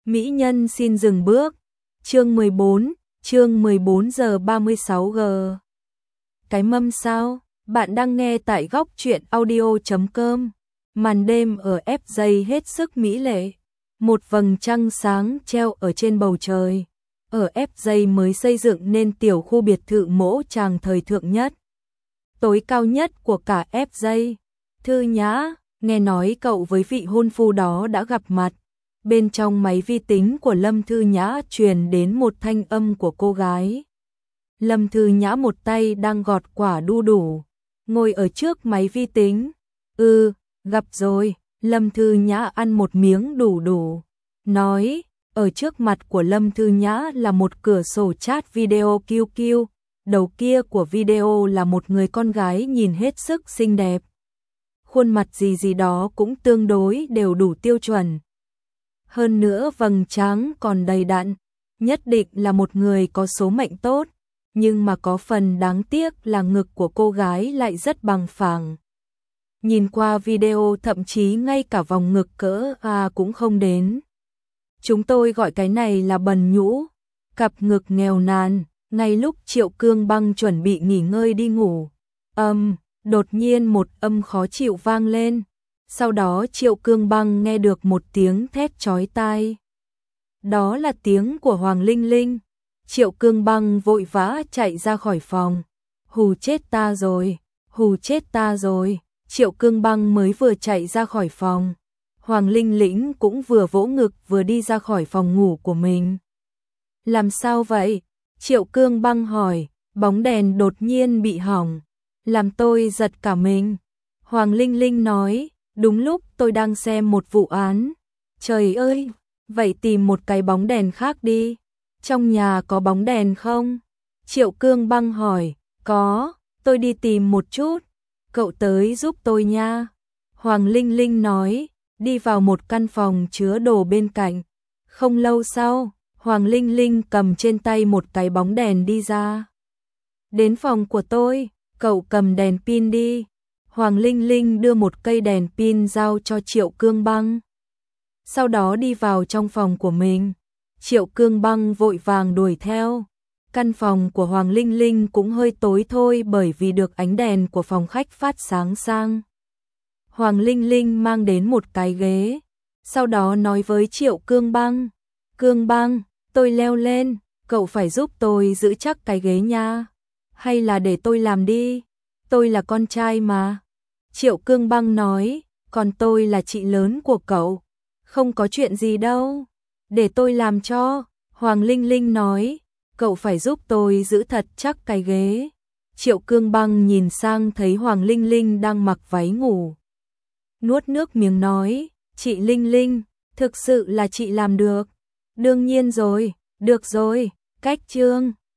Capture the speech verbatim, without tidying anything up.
Mỹ nhân xin dừng bước. Chương mười bốn, chương mười bốn giờ ba mươi sáu g. Cái mâm sao? Bạn đang nghe tại góc truyện audio chấm com. Màn đêm ở ép gi hết sức mỹ lệ. Một vầng trăng sáng treo ở trên bầu trời. Ở ép gi mới xây dựng nên tiểu khu biệt thự mỗ tràng thời thượng nhất, tối cao nhất của cả ép gi. Thư Nhã, nghe nói cậu với vị hôn phu đó đã gặp mặt. Bên trong máy vi tính của Lâm Thư Nhã truyền đến một thanh âm của cô gái. Lâm Thư Nhã một tay đang gọt quả đu đủ, ngồi ở trước máy vi tính. Ừ, gặp rồi. Lâm Thư Nhã ăn một miếng đủ đủ, nói. Ở trước mặt của Lâm Thư Nhã là một cửa sổ chat video kiu kiu. Đầu kia của video là một người con gái nhìn hết sức xinh đẹp. Khuôn mặt gì gì đó cũng tương đối đều đủ tiêu chuẩn. Hơn nữa vầng trán còn đầy đặn, nhất định là một người có số mệnh tốt, nhưng mà có phần đáng tiếc là ngực của cô gái lại rất bằng phẳng. Nhìn qua video thậm chí ngay cả vòng ngực cỡ A cũng không đến. Chúng tôi gọi cái này là bần nhũ, cặp ngực nghèo nàn. Ngay lúc Triệu Cương Băng chuẩn bị nghỉ ngơi đi ngủ, âm, đột nhiên một âm khó chịu vang lên. Sau đó Triệu Cương Băng nghe được một tiếng thét chói tai. Đó là tiếng của Hoàng Linh Linh. Triệu Cương Băng vội vã chạy ra khỏi phòng. Hù chết ta rồi, hù chết ta rồi. Triệu Cương Băng mới vừa chạy ra khỏi phòng, Hoàng Linh Linh cũng vừa vỗ ngực vừa đi ra khỏi phòng ngủ của mình. Làm sao vậy? Triệu Cương Băng hỏi. Bóng đèn đột nhiên bị hỏng, làm tôi giật cả mình. Hoàng Linh Linh nói. Đúng lúc tôi đang xem một vụ án. Trời ơi, vậy tìm một cái bóng đèn khác đi. Trong nhà có bóng đèn không? Triệu Cương Băng hỏi. Có, tôi đi tìm một chút. Cậu tới giúp tôi nha. Hoàng Linh Linh nói. Đi vào một căn phòng chứa đồ bên cạnh. Không lâu sau, Hoàng Linh Linh cầm trên tay một cái bóng đèn đi ra. Đến phòng của tôi, cậu cầm đèn pin đi. Hoàng Linh Linh đưa một cây đèn pin giao cho Triệu Cương Băng. Sau đó đi vào trong phòng của mình. Triệu Cương Băng vội vàng đuổi theo. Căn phòng của Hoàng Linh Linh cũng hơi tối thôi bởi vì được ánh đèn của phòng khách phát sáng sang. Hoàng Linh Linh mang đến một cái ghế. Sau đó nói với Triệu Cương Băng. Cương Băng, tôi leo lên, cậu phải giúp tôi giữ chắc cái ghế nha. Hay là để tôi làm đi, tôi là con trai mà. Triệu Cương Băng nói. Còn tôi là chị lớn của cậu. Không có chuyện gì đâu, để tôi làm cho. Hoàng Linh Linh nói. Cậu phải giúp tôi giữ thật chắc cái ghế. Triệu Cương Băng nhìn sang thấy Hoàng Linh Linh đang mặc váy ngủ, nuốt nước miếng nói. Chị Linh Linh, thực sự là chị làm được. Đương nhiên rồi, được rồi, cách trương.